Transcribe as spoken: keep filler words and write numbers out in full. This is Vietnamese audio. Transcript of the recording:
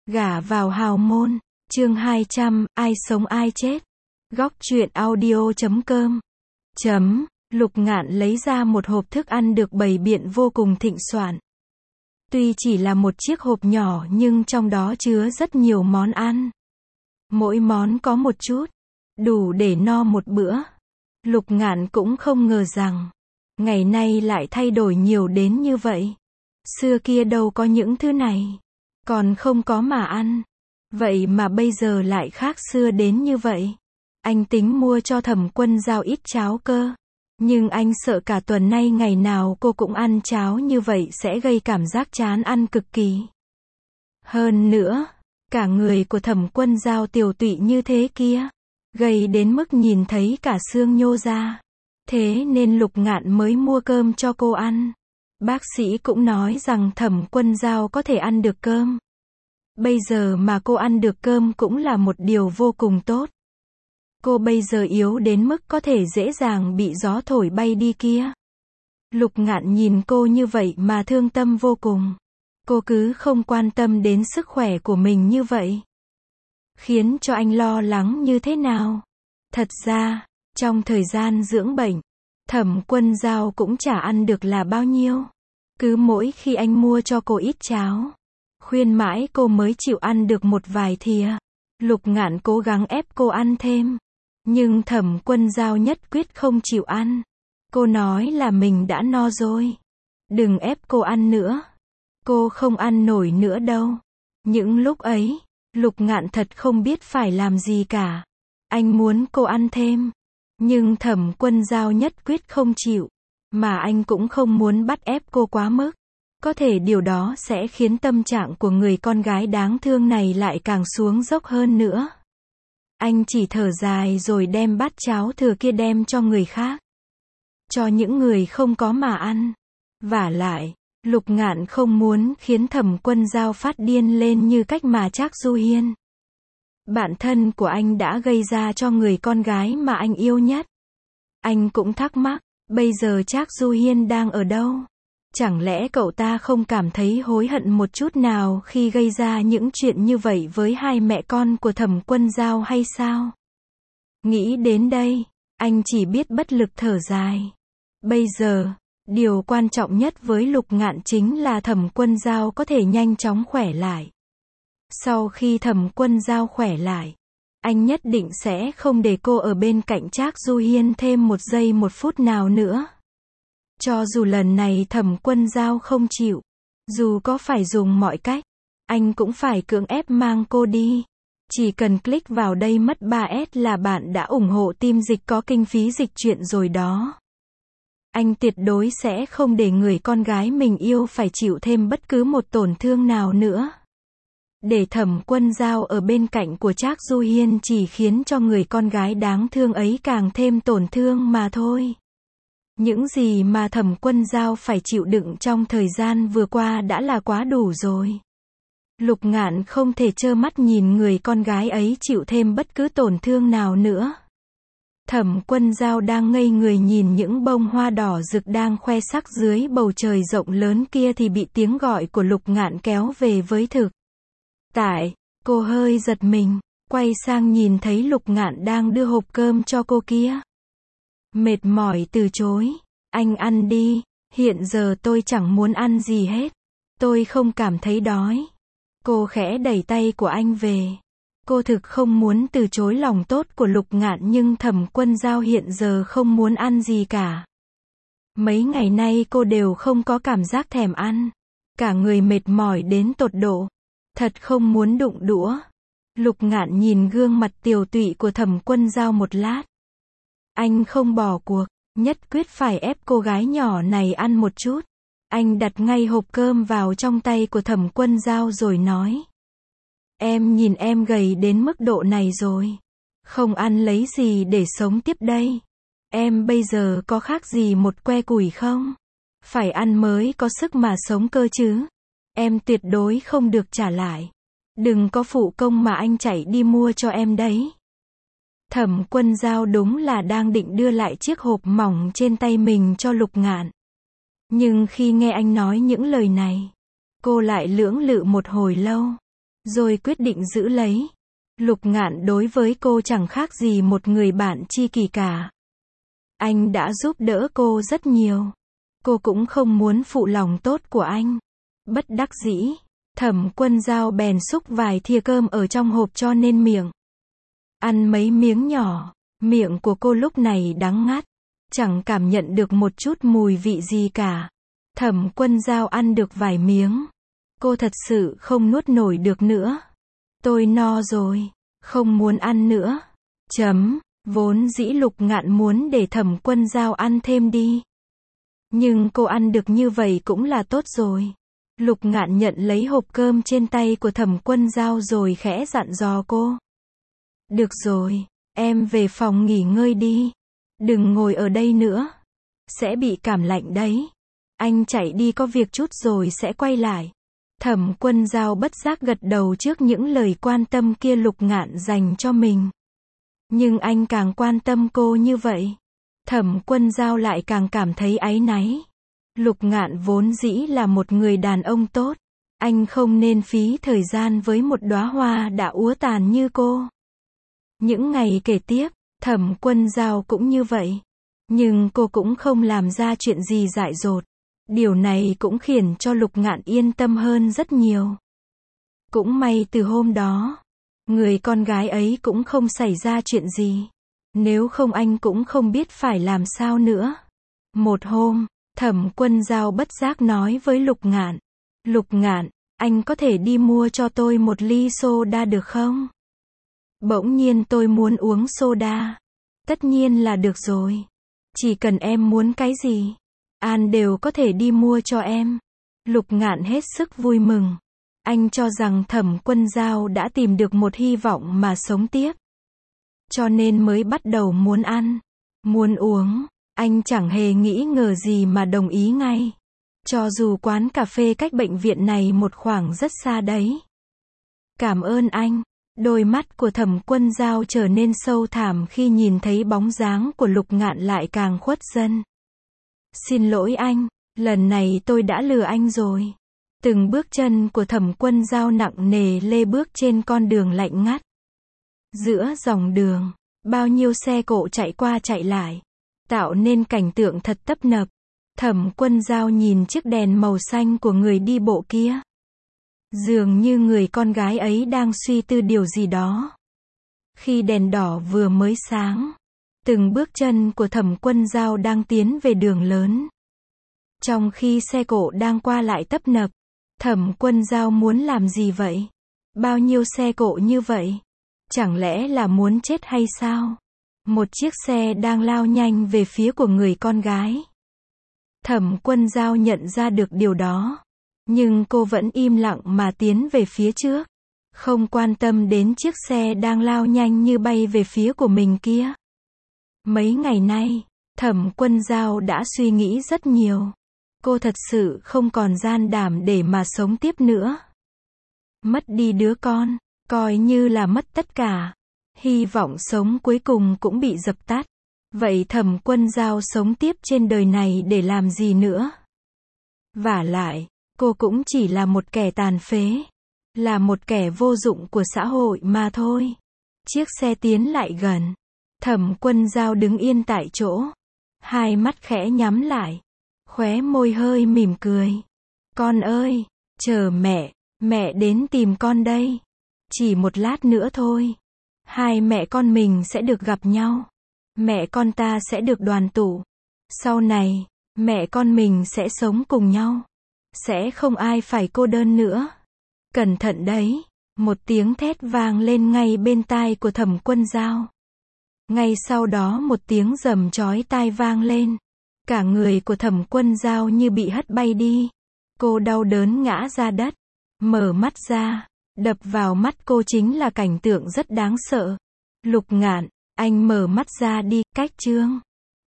Gả vào hào môn, chương hai trăm, ai sống ai chết. Góc truyện audio chấm com. Chấm, Lục Ngạn lấy ra một hộp thức ăn được bày biện vô cùng thịnh soạn. Tuy chỉ là một chiếc hộp nhỏ nhưng trong đó chứa rất nhiều món ăn. Mỗi món có một chút, đủ để no một bữa. Lục Ngạn cũng không ngờ rằng, ngày nay lại thay đổi nhiều đến như vậy. Xưa kia đâu có những thứ này, còn không có mà ăn. Vậy mà bây giờ lại khác xưa đến như vậy. Anh tính mua cho Thẩm Quân Dao ít cháo cơ. Nhưng anh sợ cả tuần nay ngày nào cô cũng ăn cháo như vậy sẽ gây cảm giác chán ăn cực kỳ. Hơn nữa, cả người của Thẩm Quân Dao tiều tụy như thế kia, gầy đến mức nhìn thấy cả xương nhô ra. Thế nên Lục Ngạn mới mua cơm cho cô ăn. Bác sĩ cũng nói rằng Thẩm Quân Dao có thể ăn được cơm. Bây giờ mà cô ăn được cơm cũng là một điều vô cùng tốt. Cô bây giờ yếu đến mức có thể dễ dàng bị gió thổi bay đi kia. Lục Ngạn nhìn cô như vậy mà thương tâm vô cùng. Cô cứ không quan tâm đến sức khỏe của mình như vậy, khiến cho anh lo lắng như thế nào. Thật ra, trong thời gian dưỡng bệnh, Thẩm Quân Dao cũng chả ăn được là bao nhiêu. Cứ mỗi khi anh mua cho cô ít cháo, khuyên mãi cô mới chịu ăn được một vài thìa. Lục Ngạn cố gắng ép cô ăn thêm, nhưng Thẩm Quân Dao nhất quyết không chịu ăn. Cô nói là mình đã no rồi, đừng ép cô ăn nữa. Cô không ăn nổi nữa đâu. Những lúc ấy, Lục Ngạn thật không biết phải làm gì cả. Anh muốn cô ăn thêm, nhưng Thẩm Quân Dao nhất quyết không chịu. Mà anh cũng không muốn bắt ép cô quá mức. Có thể điều đó sẽ khiến tâm trạng của người con gái đáng thương này lại càng xuống dốc hơn nữa. Anh chỉ thở dài rồi đem bát cháo thừa kia đem cho người khác, cho những người không có mà ăn. Vả lại, Lục Ngạn không muốn khiến Thẩm Quân Dao phát điên lên như cách mà Trác Du Hiên, bạn thân của anh, đã gây ra cho người con gái mà anh yêu nhất. Anh cũng thắc mắc, bây giờ Trác Du Hiên đang ở đâu? Chẳng lẽ cậu ta không cảm thấy hối hận một chút nào khi gây ra những chuyện như vậy với hai mẹ con của Thẩm Quân Dao hay sao? Nghĩ đến đây, anh chỉ biết bất lực thở dài. Bây giờ, điều quan trọng nhất với Lục Ngạn chính là Thẩm Quân Dao có thể nhanh chóng khỏe lại. Sau khi Thẩm Quân Dao khỏe lại, anh nhất định sẽ không để cô ở bên cạnh Trác Du Hiên thêm một giây một phút nào nữa. Cho dù lần này Thẩm Quân Dao không chịu, dù có phải dùng mọi cách, anh cũng phải cưỡng ép mang cô đi. Chỉ cần click vào đây mất ba S là bạn đã ủng hộ team dịch có kinh phí dịch truyện rồi đó. Anh tuyệt đối sẽ không để người con gái mình yêu phải chịu thêm bất cứ một tổn thương nào nữa. Để Thẩm Quân Dao ở bên cạnh của Trác Du Hiên chỉ khiến cho người con gái đáng thương ấy càng thêm tổn thương mà thôi. Những gì mà Thẩm Quân Dao phải chịu đựng trong thời gian vừa qua đã là quá đủ rồi. Lục Ngạn không thể trơ mắt nhìn người con gái ấy chịu thêm bất cứ tổn thương nào nữa. Thẩm Quân Dao đang ngây người nhìn những bông hoa đỏ rực đang khoe sắc dưới bầu trời rộng lớn kia thì bị tiếng gọi của Lục Ngạn kéo về với thực tại. Cô hơi giật mình, quay sang nhìn thấy Lục Ngạn đang đưa hộp cơm cho cô kia. Mệt mỏi từ chối, anh ăn đi, hiện giờ tôi chẳng muốn ăn gì hết. Tôi không cảm thấy đói. Cô khẽ đẩy tay của anh về. Cô thực không muốn từ chối lòng tốt của Lục Ngạn nhưng Thẩm Quân Dao hiện giờ không muốn ăn gì cả. Mấy ngày nay cô đều không có cảm giác thèm ăn. Cả người mệt mỏi đến tột độ. Thật không muốn đụng đũa. Lục Ngạn nhìn gương mặt tiều tụy của Thẩm Quân Dao một lát. Anh không bỏ cuộc, nhất quyết phải ép cô gái nhỏ này ăn một chút. Anh đặt ngay hộp cơm vào trong tay của Thẩm Quân Dao rồi nói. Em nhìn em gầy đến mức độ này rồi. Không ăn lấy gì để sống tiếp đây. Em bây giờ có khác gì một que củi không? Phải ăn mới có sức mà sống cơ chứ. Em tuyệt đối không được trả lại. Đừng có phụ công mà anh chạy đi mua cho em đấy. Thẩm Quân Dao đúng là đang định đưa lại chiếc hộp mỏng trên tay mình cho Lục Ngạn. Nhưng khi nghe anh nói những lời này, cô lại lưỡng lự một hồi lâu. rồi quyết định giữ lấy. Lục Ngạn đối với cô chẳng khác gì một người bạn tri kỷ cả. Anh đã giúp đỡ cô rất nhiều. Cô cũng không muốn phụ lòng tốt của anh. Bất đắc dĩ, Thẩm Quân Dao bèn xúc vài thìa cơm ở trong hộp cho nên miệng. Ăn mấy miếng nhỏ, miệng của cô lúc này đắng ngắt, chẳng cảm nhận được một chút mùi vị gì cả. Thẩm Quân Dao ăn được vài miếng. Cô thật sự không nuốt nổi được nữa. Tôi no rồi, không muốn ăn nữa. Chấm, vốn dĩ Lục Ngạn muốn để Thẩm Quân Dao ăn thêm đi. Nhưng cô ăn được như vậy cũng là tốt rồi. Lục Ngạn nhận lấy hộp cơm trên tay của Thẩm Quân Dao rồi khẽ dặn dò cô. Được rồi, em về phòng nghỉ ngơi đi. Đừng ngồi ở đây nữa. Sẽ bị cảm lạnh đấy. Anh chạy đi có việc chút rồi sẽ quay lại. Thẩm Quân Dao bất giác gật đầu trước những lời quan tâm kia Lục Ngạn dành cho mình. Nhưng anh càng quan tâm cô như vậy, Thẩm Quân Dao lại càng cảm thấy áy náy. Lục Ngạn vốn dĩ là một người đàn ông tốt. Anh không nên phí thời gian với một đóa hoa đã úa tàn như cô. Những ngày kể tiếp, Thẩm Quân Dao cũng như vậy. Nhưng cô cũng không làm ra chuyện gì dại dột. Điều này cũng khiến cho Lục Ngạn yên tâm hơn rất nhiều. Cũng may từ hôm đó, người con gái ấy cũng không xảy ra chuyện gì. Nếu không anh cũng không biết phải làm sao nữa. Một hôm, Thẩm Quân Dao bất giác nói với Lục Ngạn. Lục Ngạn, anh có thể đi mua cho tôi một ly soda được không? Bỗng nhiên tôi muốn uống soda. Tất nhiên là được rồi. Chỉ cần em muốn cái gì, An đều có thể đi mua cho em. Lục Ngạn hết sức vui mừng. Anh cho rằng Thẩm Quân Dao đã tìm được một hy vọng mà sống tiếp. Cho nên mới bắt đầu muốn ăn, muốn uống. Anh chẳng hề nghĩ ngờ gì mà đồng ý ngay. Cho dù quán cà phê cách bệnh viện này một khoảng rất xa đấy. Cảm ơn anh. Đôi mắt của Thẩm Quân Dao trở nên sâu thẳm khi nhìn thấy bóng dáng của Lục Ngạn lại càng khuất dần. Xin lỗi anh, lần này tôi đã lừa anh rồi. Từng bước chân của Thẩm Quân Dao nặng nề lê bước trên con đường lạnh ngắt. Giữa dòng đường, bao nhiêu xe cộ chạy qua chạy lại, tạo nên cảnh tượng thật tấp nập. Thẩm Quân Dao nhìn chiếc đèn màu xanh của người đi bộ kia. Dường như người con gái ấy đang suy tư điều gì đó. Khi đèn đỏ vừa mới sáng, từng bước chân của Thẩm Quân Dao đang tiến về đường lớn. Trong khi xe cộ đang qua lại tấp nập, Thẩm Quân Dao muốn làm gì vậy? Bao nhiêu xe cộ như vậy? Chẳng lẽ là muốn chết hay sao? Một chiếc xe đang lao nhanh về phía của người con gái. Thẩm Quân Dao nhận ra được điều đó. Nhưng cô vẫn im lặng mà tiến về phía trước. Không quan tâm đến chiếc xe đang lao nhanh như bay về phía của mình kia. Mấy ngày nay, Thẩm Quân Dao đã suy nghĩ rất nhiều. Cô thật sự không còn can đảm để mà sống tiếp nữa. Mất đi đứa con, coi như là mất tất cả. Hy vọng sống cuối cùng cũng bị dập tắt. Vậy Thẩm Quân Dao sống tiếp trên đời này để làm gì nữa? Vả lại, cô cũng chỉ là một kẻ tàn phế. Là một kẻ vô dụng của xã hội mà thôi. Chiếc xe tiến lại gần. Thẩm Quân Dao đứng yên tại chỗ. Hai mắt khẽ nhắm lại. Khóe môi hơi mỉm cười. Con ơi, chờ mẹ, mẹ đến tìm con đây. Chỉ một lát nữa thôi. Hai mẹ con mình sẽ được gặp nhau. Mẹ con ta sẽ được đoàn tụ. Sau này, mẹ con mình sẽ sống cùng nhau. Sẽ không ai phải cô đơn nữa. Cẩn thận đấy. Một tiếng thét vang lên ngay bên tai của Thẩm Quân Dao. Ngay sau đó một tiếng rầm chói tai vang lên. Cả người của Thẩm Quân Dao như bị hất bay đi. Cô đau đớn ngã ra đất. Mở mắt ra. Đập vào mắt cô chính là cảnh tượng rất đáng sợ. Lục Ngạn, anh mở mắt ra đi, cách chương.